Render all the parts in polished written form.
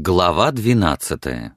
Глава 12.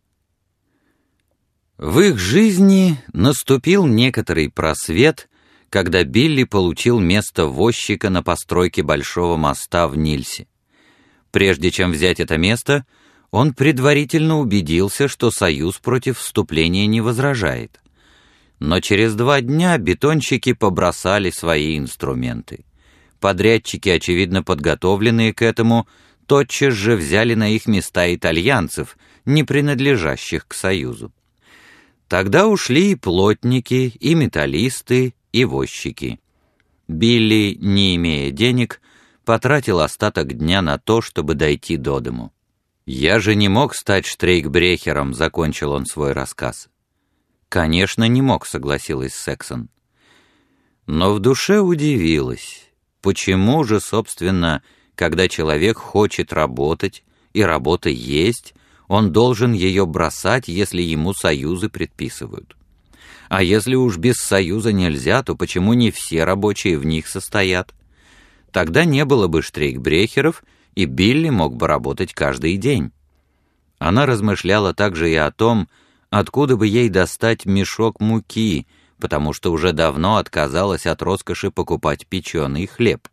В их жизни наступил некоторый просвет, когда Билли получил место возчика на постройке большого моста в Нильсе. Прежде чем взять это место, он предварительно убедился, что Союз против вступления не возражает. Но через 2 дня бетонщики побросали свои инструменты. Подрядчики, очевидно подготовленные к этому, тотчас же взяли на их места итальянцев, не принадлежащих к Союзу. Тогда ушли и плотники, и металлисты, и возчики. Билли, не имея денег, потратил остаток дня на то, чтобы дойти до дому. «Я же не мог стать штрейкбрехером», — закончил он свой рассказ. «Конечно, не мог», — согласилась Сексон. Но в душе удивилась, почему же, собственно, когда человек хочет работать, и работа есть, он должен ее бросать, если ему союзы предписывают. А если уж без союза нельзя, то почему не все рабочие в них состоят? Тогда не было бы штрейкбрехеров, и Билли мог бы работать каждый день. Она размышляла также и о том, откуда бы ей достать мешок муки, потому что уже давно отказалась от роскоши покупать печеный хлеб.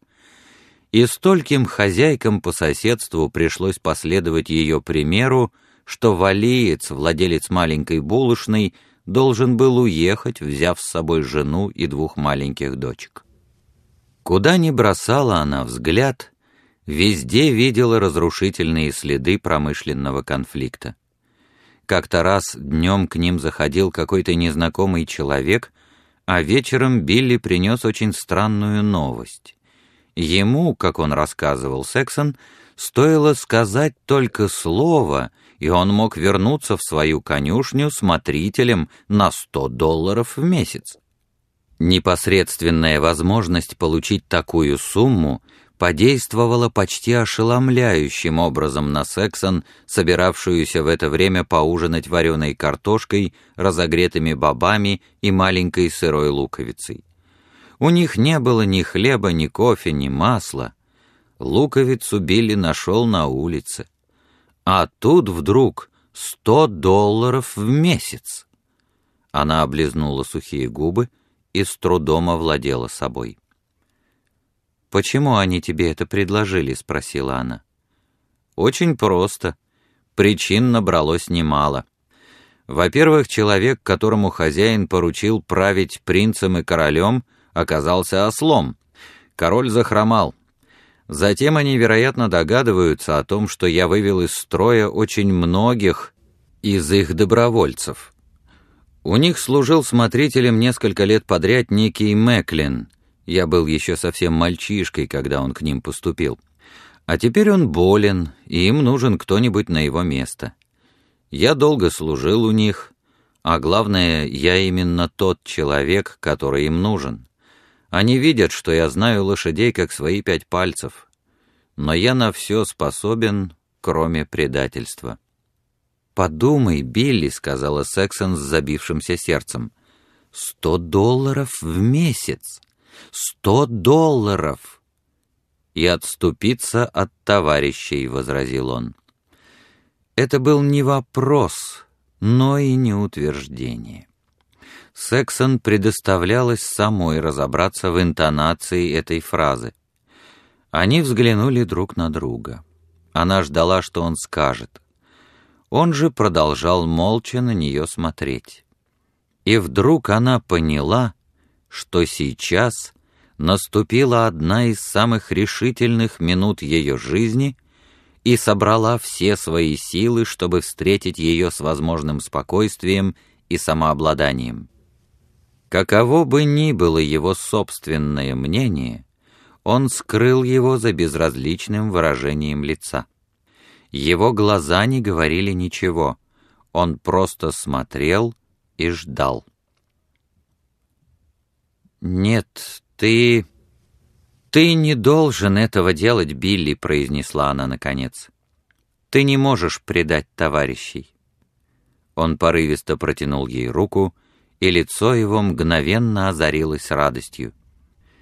И стольким хозяйкам по соседству пришлось последовать ее примеру, что валиец, владелец маленькой булочной, должен был уехать, взяв с собой жену и 2 маленьких дочек. Куда ни бросала она взгляд, везде видела разрушительные следы промышленного конфликта. Как-то раз днем к ним заходил какой-то незнакомый человек, а вечером Билли принес очень странную новость. Ему, как он рассказывал Сексон, стоило сказать только слово, и он мог вернуться в свою конюшню смотрителем на $100 в месяц. Непосредственная возможность получить такую сумму подействовала почти ошеломляющим образом на Сексон, собиравшуюся в это время поужинать вареной картошкой, разогретыми бобами и маленькой сырой луковицей. У них не было ни хлеба, ни кофе, ни масла. Луковицу Билли нашел на улице. А тут вдруг $100 в месяц. Она облизнула сухие губы и с трудом овладела собой. «Почему они тебе это предложили?» — спросила она. «Очень просто. Причин набралось немало. Во-первых, человек, которому хозяин поручил править принцем и королем, оказался ослом. Король захромал. Затем они, вероятно, догадываются о том, что я вывел из строя очень многих из их добровольцев. У них служил смотрителем несколько лет подряд некий Мэклин. Я был еще совсем мальчишкой, когда он к ним поступил. А теперь он болен, и им нужен кто-нибудь на его место. Я долго служил у них, а главное, я именно тот человек, который им нужен. Они видят, что я знаю лошадей как свои 5 пальцев. Но я на все способен, кроме предательства». «Подумай, Билли», — сказала Сексон с забившимся сердцем. $100 в месяц! $100! «И отступиться от товарищей», — возразил он. Это был не вопрос, но и не утверждение. Сексон предоставлялось самой разобраться в интонации этой фразы. Они взглянули друг на друга. Она ждала, что он скажет. Он же продолжал молча на нее смотреть. И вдруг она поняла, что сейчас наступила одна из самых решительных минут ее жизни, и собрала все свои силы, чтобы встретить ее с возможным спокойствием и самообладанием. Каково бы ни было его собственное мнение, он скрыл его за безразличным выражением лица. Его глаза не говорили ничего, он просто смотрел и ждал. «Нет, ты не должен этого делать, Билли», — произнесла она наконец. «Ты не можешь предать товарищей». Он порывисто протянул ей руку, и лицо его мгновенно озарилось радостью.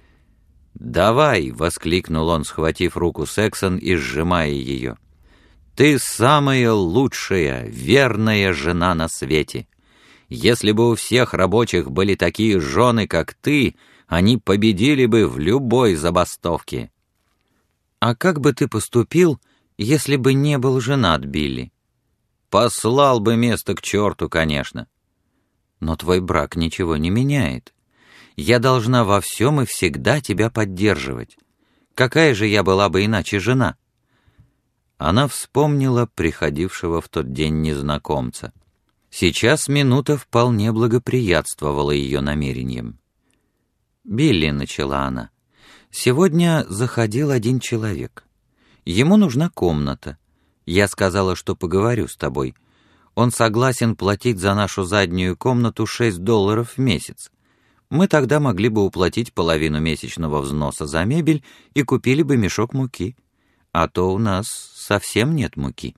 «Давай!» — воскликнул он, схватив руку Сексон и сжимая ее. Ты самая лучшая, верная жена на свете. Если бы у всех рабочих были такие жены, как ты, они победили бы в любой забастовке». «А как бы ты поступил, если бы не был женат, Билли?» «Послал бы место к черту, конечно». «Но твой брак ничего не меняет. Я должна во всем и всегда тебя поддерживать. Какая же я была бы иначе жена?» Она вспомнила приходившего в тот день незнакомца. Сейчас минута вполне благоприятствовала ее намерениям. «Билли», — начала она, — «сегодня заходил один человек. Ему нужна комната. Я сказала, что поговорю с тобой. Он согласен платить за нашу заднюю комнату $6 в месяц. Мы тогда могли бы уплатить половину месячного взноса за мебель и купили бы мешок муки. А то у нас совсем нет муки».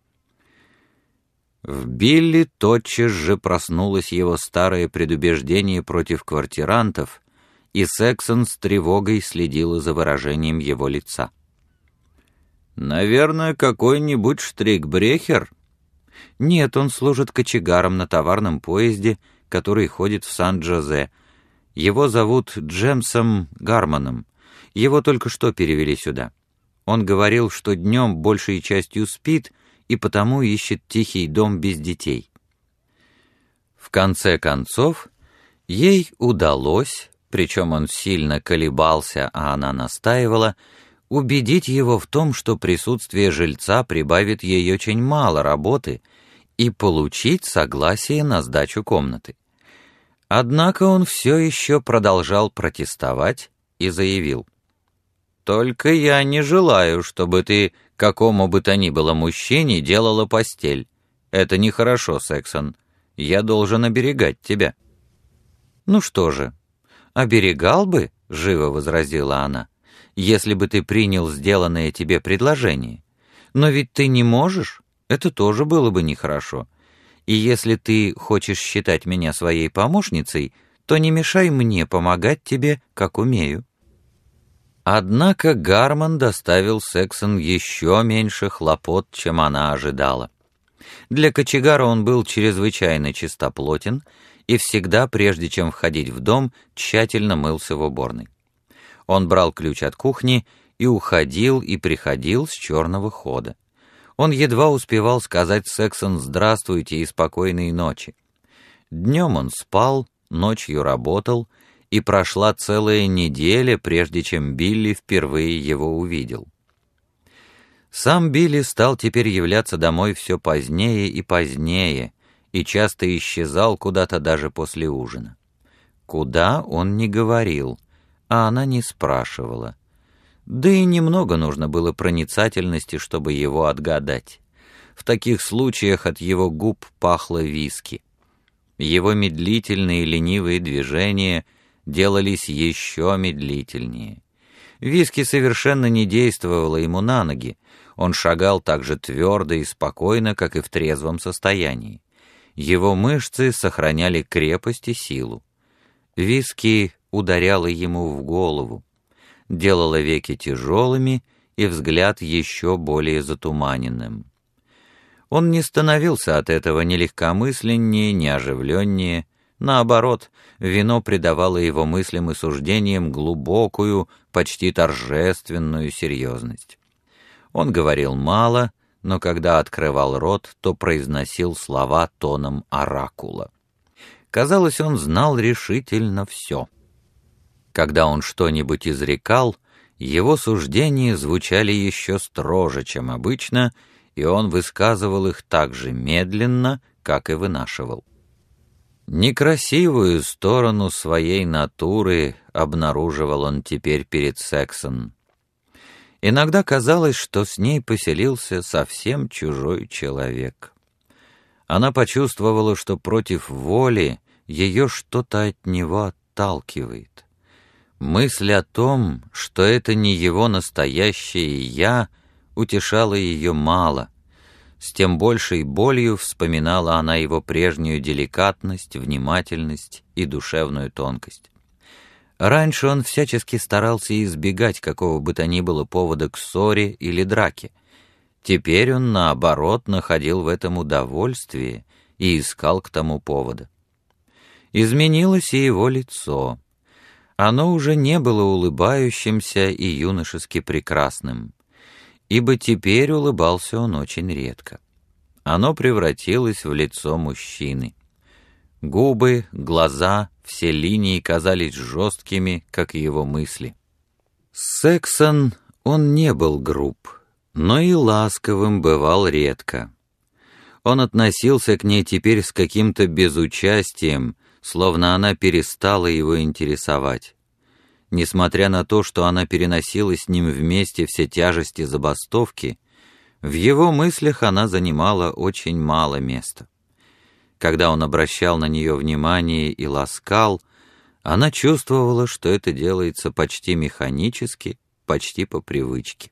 В Билли тотчас же проснулось его старое предубеждение против квартирантов, и Сексон с тревогой следила за выражением его лица. «Наверное, какой-нибудь штрикбрехер?» «Нет, он служит кочегаром на товарном поезде, который ходит в Сан-Джозе. Его зовут Джемсом Гармоном. Его только что перевели сюда. Он говорил, что днем большей частью спит и потому ищет тихий дом без детей». В конце концов, ей удалось, причем он сильно колебался, а она настаивала, убедить его в том, что присутствие жильца прибавит ей очень мало работы, и получить согласие на сдачу комнаты. Однако он все еще продолжал протестовать и заявил: «Только я не желаю, чтобы ты какому бы то ни было мужчине делала постель. Это нехорошо, Сексон. Я должен оберегать тебя». «Ну что же, оберегал бы», — живо возразила она, «если бы ты принял сделанное тебе предложение. Но ведь ты не можешь, это тоже было бы нехорошо. И если ты хочешь считать меня своей помощницей, то не мешай мне помогать тебе, как умею». Однако Гармон доставил Сексон еще меньше хлопот, чем она ожидала. Для кочегара он был чрезвычайно чистоплотен и всегда, прежде чем входить в дом, тщательно мылся в уборной. Он брал ключ от кухни и уходил и приходил с черного хода. Он едва успевал сказать Сексон «здравствуйте» и «спокойной ночи». Днем он спал, ночью работал, и прошла целая неделя, прежде чем Билли впервые его увидел. Сам Билли стал теперь являться домой все позднее и позднее, и часто исчезал куда-то даже после ужина. Куда, он не говорил, а она не спрашивала. Да и немного нужно было проницательности, чтобы его отгадать. В таких случаях от его губ пахло виски. Его медлительные ленивые движения делались еще медлительнее. Виски совершенно не действовало ему на ноги. Он шагал так же твердо и спокойно, как и в трезвом состоянии. Его мышцы сохраняли крепость и силу. Виски ударяла ему в голову, делала веки тяжелыми и взгляд еще более затуманенным. Он не становился от этого ни легкомысленнее, ни оживленнее. Наоборот, вино придавало его мыслям и суждениям глубокую, почти торжественную серьезность. Он говорил мало, но когда открывал рот, то произносил слова тоном оракула. Казалось, он знал решительно все. Когда он что-нибудь изрекал, его суждения звучали еще строже, чем обычно, и он высказывал их так же медленно, как и вынашивал. Некрасивую сторону своей натуры обнаруживал он теперь перед Сексон. Иногда казалось, что с ней поселился совсем чужой человек. Она почувствовала, что против воли ее что-то от него отталкивает. Мысль о том, что это не его настоящее «я», утешала ее мало. С тем большей болью вспоминала она его прежнюю деликатность, внимательность и душевную тонкость. Раньше он всячески старался избегать какого бы то ни было повода к ссоре или драке. Теперь он, наоборот, находил в этом удовольствие и искал к тому повода. Изменилось и его лицо. Оно уже не было улыбающимся и юношески прекрасным, ибо теперь улыбался он очень редко. Оно превратилось в лицо мужчины. Губы, глаза, все линии казались жесткими, как и его мысли. С Сексон он не был груб, но и ласковым бывал редко. Он относился к ней теперь с каким-то безучастием, словно она перестала его интересовать. Несмотря на то, что она переносила с ним вместе все тяжести забастовки, в его мыслях она занимала очень мало места. Когда он обращал на нее внимание и ласкал, она чувствовала, что это делается почти механически, почти по привычке.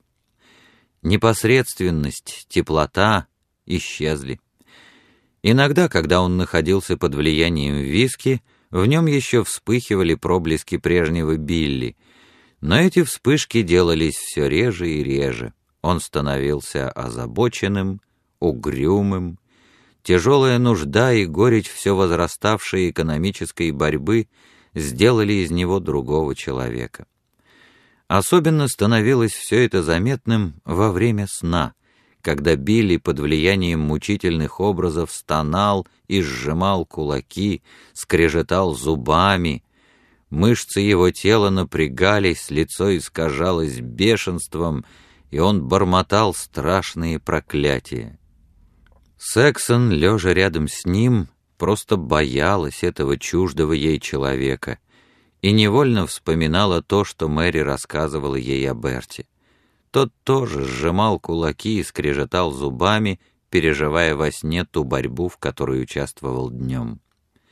Непосредственность, теплота исчезли. Иногда, когда он находился под влиянием виски, в нем еще вспыхивали проблески прежнего Билли, но эти вспышки делались все реже и реже. Он становился озабоченным, угрюмым. Тяжелая нужда и горечь все возраставшей экономической борьбы сделали из него другого человека. Особенно становилось все это заметным во время сна, когда Билли под влиянием мучительных образов стонал и сжимал кулаки, скрежетал зубами. Мышцы его тела напрягались, лицо искажалось бешенством, и он бормотал страшные проклятия. Сексон, лежа рядом с ним, просто боялась этого чуждого ей человека и невольно вспоминала то, что Мэри рассказывала ей о Берте. Тот тоже сжимал кулаки и скрежетал зубами, переживая во сне ту борьбу, в которой участвовал днем.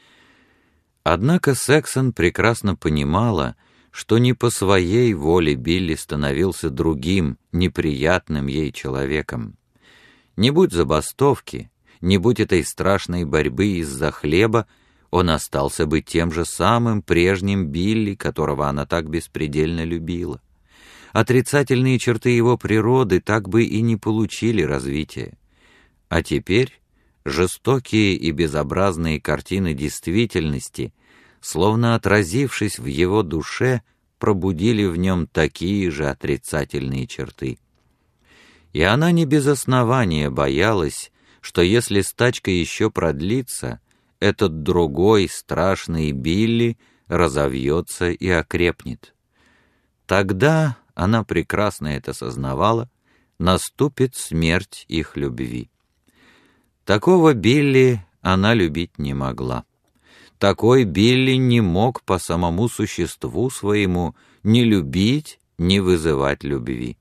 Однако Сексон прекрасно понимала, что не по своей воле Билли становился другим, неприятным ей человеком. Не будь забастовки, не будь этой страшной борьбы из-за хлеба, он остался бы тем же самым прежним Билли, которого она так беспредельно любила. Отрицательные черты его природы так бы и не получили развития. А теперь жестокие и безобразные картины действительности, словно отразившись в его душе, пробудили в нем такие же отрицательные черты. И она не без основания боялась, что если стачка еще продлится, этот другой страшный Билли разовьется и окрепнет. Тогда, она прекрасно это сознавала, наступит смерть их любви. Такого Билли она любить не могла. Такой Билли не мог по самому существу своему ни любить, ни вызывать любви.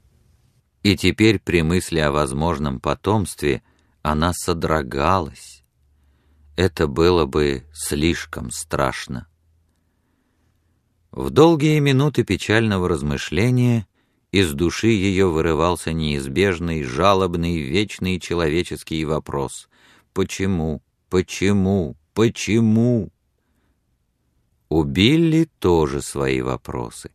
И теперь при мысли о возможном потомстве она содрогалась. Это было бы слишком страшно. В долгие минуты печального размышления из души ее вырывался неизбежный, жалобный, вечный человеческий вопрос: «Почему? Почему? Почему?» У Билли тоже свои вопросы.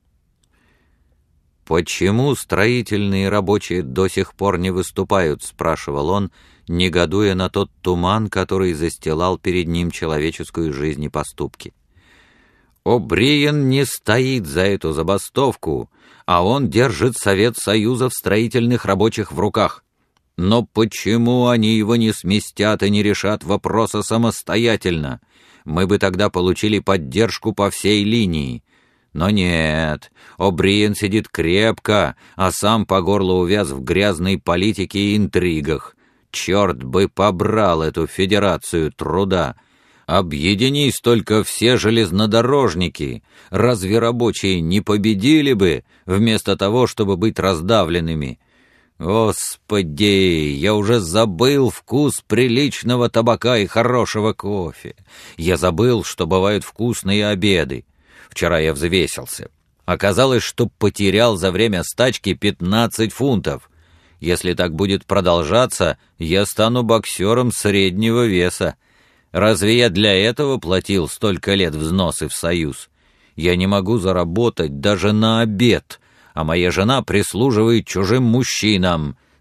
«Почему строительные рабочие до сих пор не выступают?» — спрашивал он, негодуя на тот туман, который застилал перед ним человеческую жизнь и поступки. О'Бриен не стоит за эту забастовку, а он держит Совет Союзов строительных рабочих в руках. Но почему они его не сместят и не решат вопроса самостоятельно? Мы бы тогда получили поддержку по всей линии. Но нет, О'Бриен сидит крепко, а сам по горло увяз в грязной политике и интригах. Черт бы побрал эту Федерацию труда! Объединись только все железнодорожники, разве рабочие не победили бы, вместо того, чтобы быть раздавленными? Господи, я уже забыл вкус приличного табака и хорошего кофе. Я забыл, что бывают вкусные обеды. Вчера я взвесился. Оказалось, что потерял за время стачки 15 фунтов. Если так будет продолжаться, я стану боксером среднего веса. Разве я для этого платил столько лет взносы в Союз? Я не могу заработать даже на обед, а моя жена прислуживает чужим мужчинам.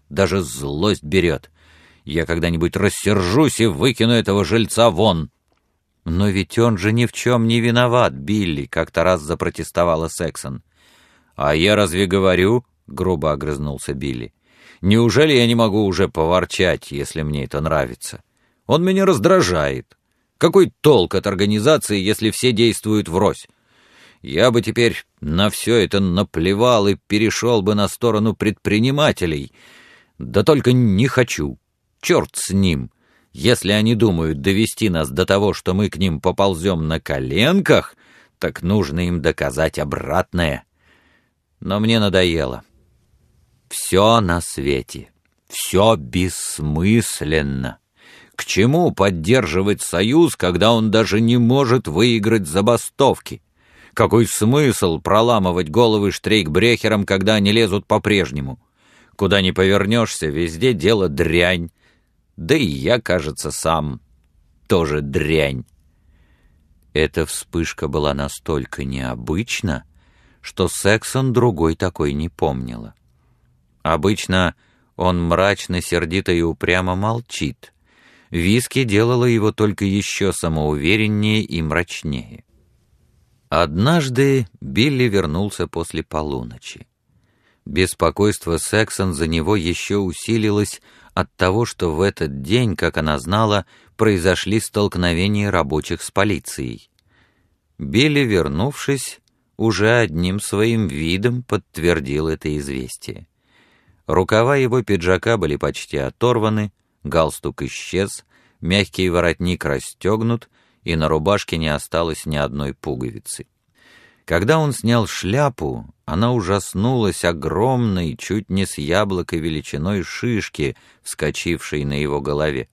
даже злость берет. Я когда-нибудь рассержусь и выкину этого жильца вон». «Но ведь он же ни в чем не виноват, Билли», — как-то раз запротестовала Сексон. «А я разве говорю?» — грубо огрызнулся Билли. «Неужели я не могу уже поворчать, если мне это нравится? Он меня раздражает. Какой толк от организации, если все действуют врозь? Я бы теперь на все это наплевал и перешел бы на сторону предпринимателей. Да только не хочу. Черт с ним. Если они думают довести нас до того, что мы к ним поползем на коленках, так нужно им доказать обратное. Но мне надоело. Все на свете, все бессмысленно. К чему поддерживать союз, когда он даже не может выиграть забастовки? Какой смысл проламывать головы штрейкбрехерам, когда они лезут по-прежнему? Куда ни повернешься, везде дело дрянь. Да и я, кажется, сам тоже дрянь. Эта вспышка была настолько необычна, что Сексон другой такой не помнила. Обычно он мрачно, сердито и упрямо молчит. Виски делала его только еще самоувереннее и мрачнее. Однажды Билли вернулся после полуночи. Беспокойство Сексон за него еще усилилось от того, что в этот день, как она знала, произошли столкновения рабочих с полицией. Билли, вернувшись, уже одним своим видом подтвердил это известие. Рукава его пиджака были почти оторваны, галстук исчез, мягкий воротник расстегнут, и на рубашке не осталось ни одной пуговицы. Когда он снял шляпу, она ужаснулась огромной, чуть не с яблоко величиной шишки, вскочившей на его голове.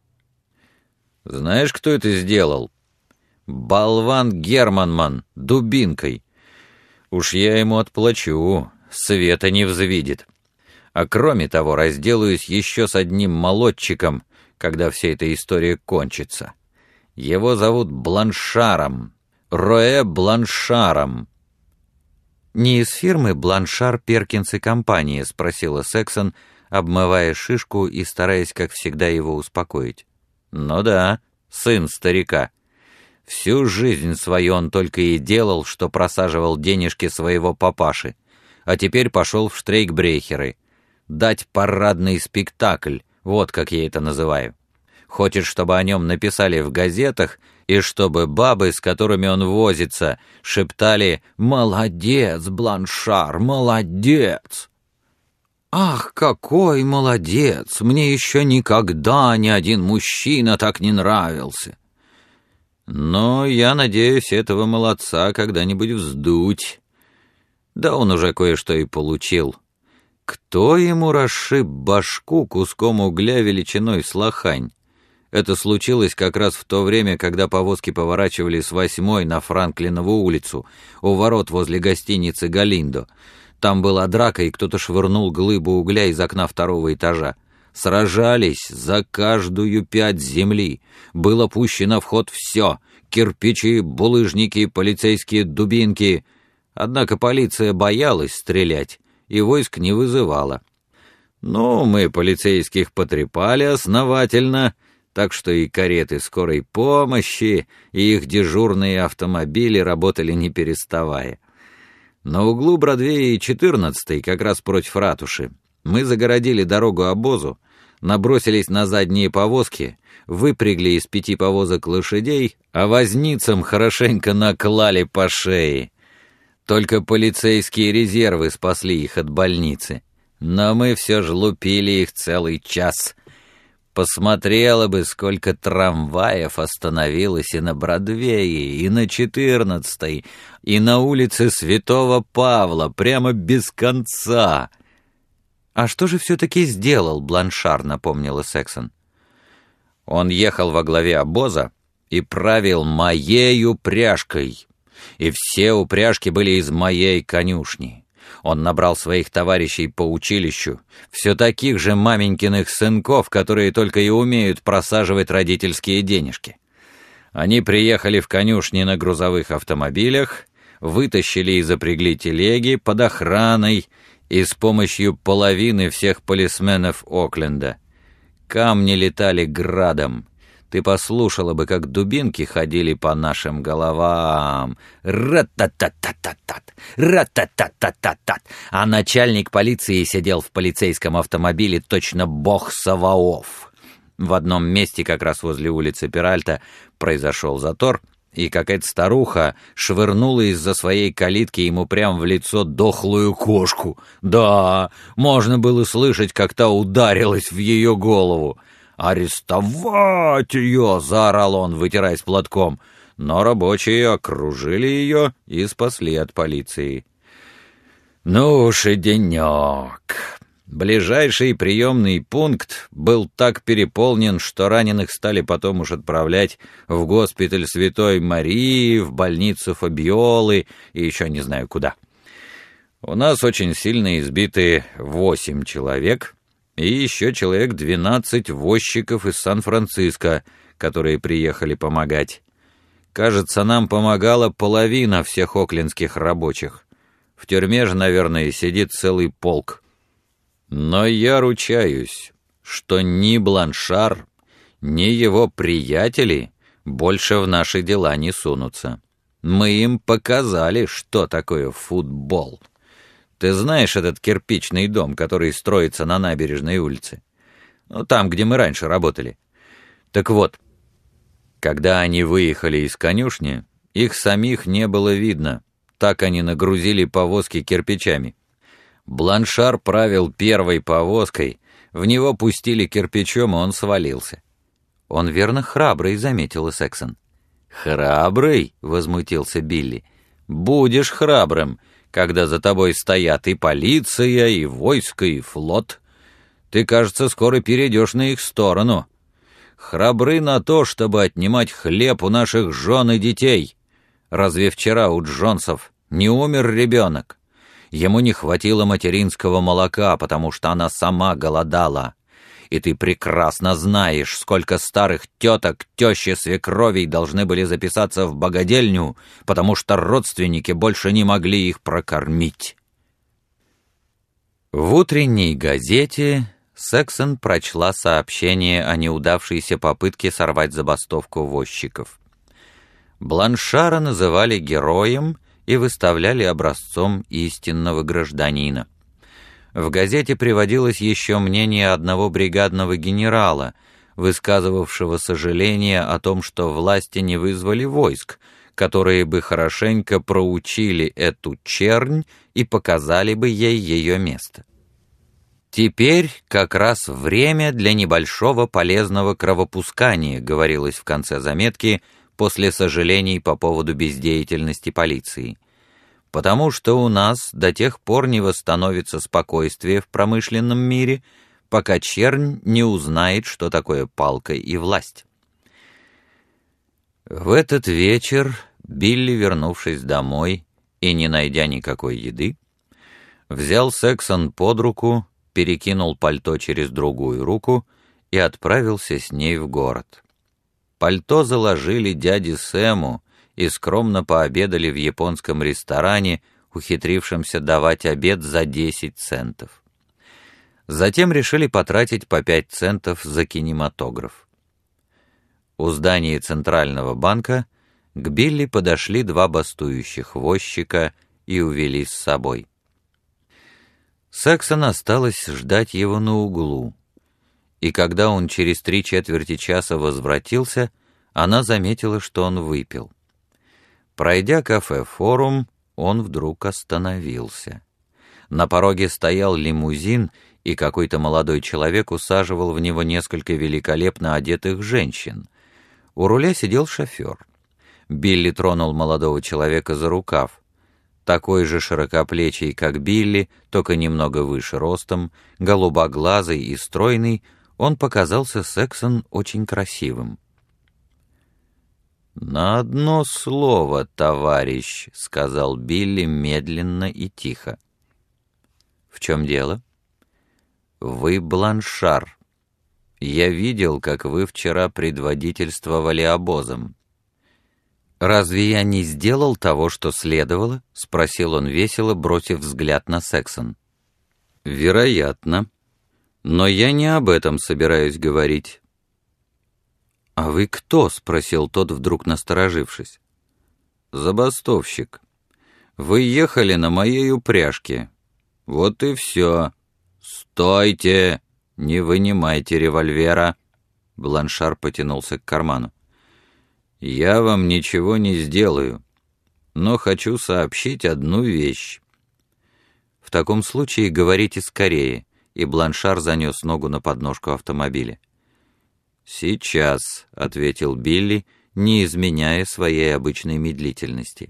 «Знаешь, кто это сделал? Болван Германман, дубинкой. Уж я ему отплачу, света не взвидит. А кроме того, разделаюсь еще с одним молодчиком, когда вся эта история кончится. Его зовут Бланшаром, Роэ Бланшаром». «Не из фирмы «Бланшар, Перкинс и компания?» — спросила Сексон, обмывая шишку и стараясь, как всегда, его успокоить. «Ну да, сын старика. Всю жизнь свою он только и делал, что просаживал денежки своего папаши, а теперь пошел в штрейкбрехеры. Дать парадный спектакль, вот как я это называю. Хочет, чтобы о нем написали в газетах, и чтобы бабы, с которыми он возится, шептали «Молодец, Бланшар, молодец!» «Ах, какой молодец! Мне еще никогда ни один мужчина так не нравился!» «Но я надеюсь этого молодца когда-нибудь вздуть. Да он уже кое-что и получил. Кто ему расшиб башку куском угля величиной с лохань? Это случилось как раз в то время, когда повозки поворачивали с 8-й на Франклинову улицу, у ворот возле гостиницы «Галиндо». Там была драка, и кто-то швырнул глыбу угля из окна 2-го этажа. Сражались за каждую 5 земли. Было пущено в ход все — кирпичи, булыжники, полицейские дубинки. Однако полиция боялась стрелять и войск не вызывала. Ну, мы полицейских потрепали основательно, так что и кареты скорой помощи, и их дежурные автомобили работали не переставая. На углу Бродвея и 14-й, как раз против ратуши, мы загородили дорогу обозу, набросились на задние повозки, выпрягли из 5 повозок лошадей, а возницам хорошенько наклали по шее. Только полицейские резервы спасли их от больницы. Но мы все же лупили их целый час. Посмотрела бы, сколько трамваев остановилось и на Бродвее, и на 14-й, и на улице Святого Павла, прямо без конца. «А что же все-таки сделал Бланшар?» — напомнила Сексон. «Он ехал во главе обоза и правил моей упряжкой, и все упряжки были из моей конюшни. Он набрал своих товарищей по училищу, все таких же маменькиных сынков, которые только и умеют просаживать родительские денежки. Они приехали в конюшни на грузовых автомобилях, вытащили и запрягли телеги под охраной, И с помощью половины всех полисменов Окленда. Камни летали градом. Ты послушала бы, как дубинки ходили по нашим головам. Ра-та-та-та-та-тат, ра-та-та-та-та-тат. А начальник полиции сидел в полицейском автомобиле точно бог Саваоф. В одном месте, как раз возле улицы Перальта, произошел затор, и какая-то старуха швырнула из-за своей калитки ему прямо в лицо дохлую кошку. Да, можно было слышать, как та ударилась в ее голову. «Арестовать ее!» — заорал он, вытираясь платком. Но рабочие окружили ее и спасли от полиции. Ну уж и денек. Ближайший приемный пункт был так переполнен, что раненых стали потом уж отправлять в госпиталь Святой Марии, в больницу Фабиолы и еще не знаю куда. У нас очень сильно избиты 8 человек, и еще человек 12 возчиков из Сан-Франциско, которые приехали помогать. Кажется, нам помогала половина всех оклендских рабочих. В тюрьме же, наверное, сидит целый полк. Но я ручаюсь, что ни Бланшар, ни его приятели больше в наши дела не сунутся. Мы им показали, что такое футбол. Ты знаешь этот кирпичный дом, который строится на набережной улице? Ну, там, где мы раньше работали. Так вот, когда они выехали из конюшни, их самих не было видно. Так они нагрузили повозки кирпичами. Бланшар правил первой повозкой, в него пустили кирпичом, и он свалился. «Он верно храбрый», — заметила Сексон. «Храбрый?» — возмутился Билли. «Будешь храбрым, когда за тобой стоят и полиция, и войско, и флот. Ты, кажется, скоро перейдешь на их сторону. Храбры на то, чтобы отнимать хлеб у наших жен и детей. Разве вчера у Джонсов не умер ребенок? Ему не хватило материнского молока, потому что она сама голодала. И ты прекрасно знаешь, сколько старых теток, тещи, свекровей должны были записаться в богадельню, потому что родственники больше не могли их прокормить». В утренней газете Сексон прочла сообщение о неудавшейся попытке сорвать забастовку возчиков. Бланшара называли героем и выставляли образцом истинного гражданина. В газете приводилось еще мнение одного бригадного генерала, высказывавшего сожаление о том, что власти не вызвали войск, которые бы хорошенько проучили эту чернь и показали бы ей ее место. «Теперь как раз время для небольшого полезного кровопускания», говорилось в конце заметки после сожалений по поводу бездеятельности полиции. «Потому что у нас до тех пор не восстановится спокойствие в промышленном мире, пока чернь не узнает, что такое палка и власть». В этот вечер Билли, вернувшись домой и не найдя никакой еды, взял Сексон под руку, перекинул пальто через другую руку и отправился с ней в город. Пальто заложили дяде Сэму и скромно пообедали в японском ресторане, ухитрившемся давать обед за 10 центов. Затем решили потратить по 5 центов за кинематограф. У здания Центрального банка к Билли подошли 2 бастующих возчика и увели с собой. Сексон осталась ждать его на углу, и когда он через 3/4 часа возвратился, она заметила, что он выпил. Пройдя кафе «Форум», он вдруг остановился. На пороге стоял лимузин, и какой-то молодой человек усаживал в него несколько великолепно одетых женщин. У руля сидел шофер. Билли тронул молодого человека за рукав. Такой же широкоплечий, как Билли, только немного выше ростом, голубоглазый и стройный, он показался Сексон очень красивым. «На одно слово, товарищ», — сказал Билли медленно и тихо. «В чем дело?» «Вы Бланшар. Я видел, как вы вчера предводительствовали обозом». «Разве я не сделал того, что следовало?» — спросил он весело, бросив взгляд на Сексон. «Вероятно. Но я не об этом собираюсь говорить». «А вы кто?» — спросил тот, вдруг насторожившись. «Забастовщик. Вы ехали на моей упряжке. Вот и все. Стойте! Не вынимайте револьвера!» Бланшар потянулся к карману. «Я вам ничего не сделаю, но хочу сообщить одну вещь». «В таком случае говорите скорее», и Бланшар занес ногу на подножку автомобиля. «Сейчас», — ответил Билли, не изменяя своей обычной медлительности.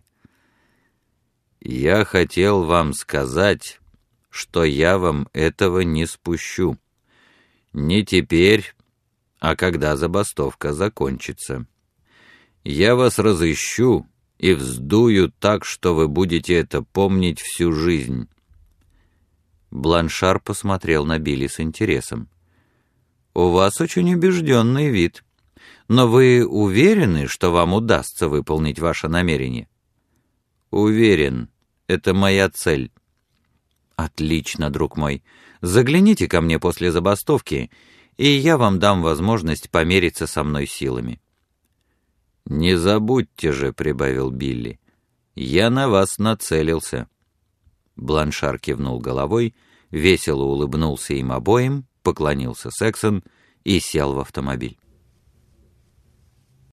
«Я хотел вам сказать, что я вам этого не спущу. Не теперь, а когда забастовка закончится. Я вас разыщу и вздую так, что вы будете это помнить всю жизнь». Бланшар посмотрел на Билли с интересом. «У вас очень убежденный вид. Но вы уверены, что вам удастся выполнить ваше намерение?» «Уверен. Это моя цель». «Отлично, друг мой. Загляните ко мне после забастовки, и я вам дам возможность помериться со мной силами». «Не забудьте же», — прибавил Билли, — «я на вас нацелился». Бланшар кивнул головой, весело улыбнулся им обоим, поклонился Сексон и сел в автомобиль.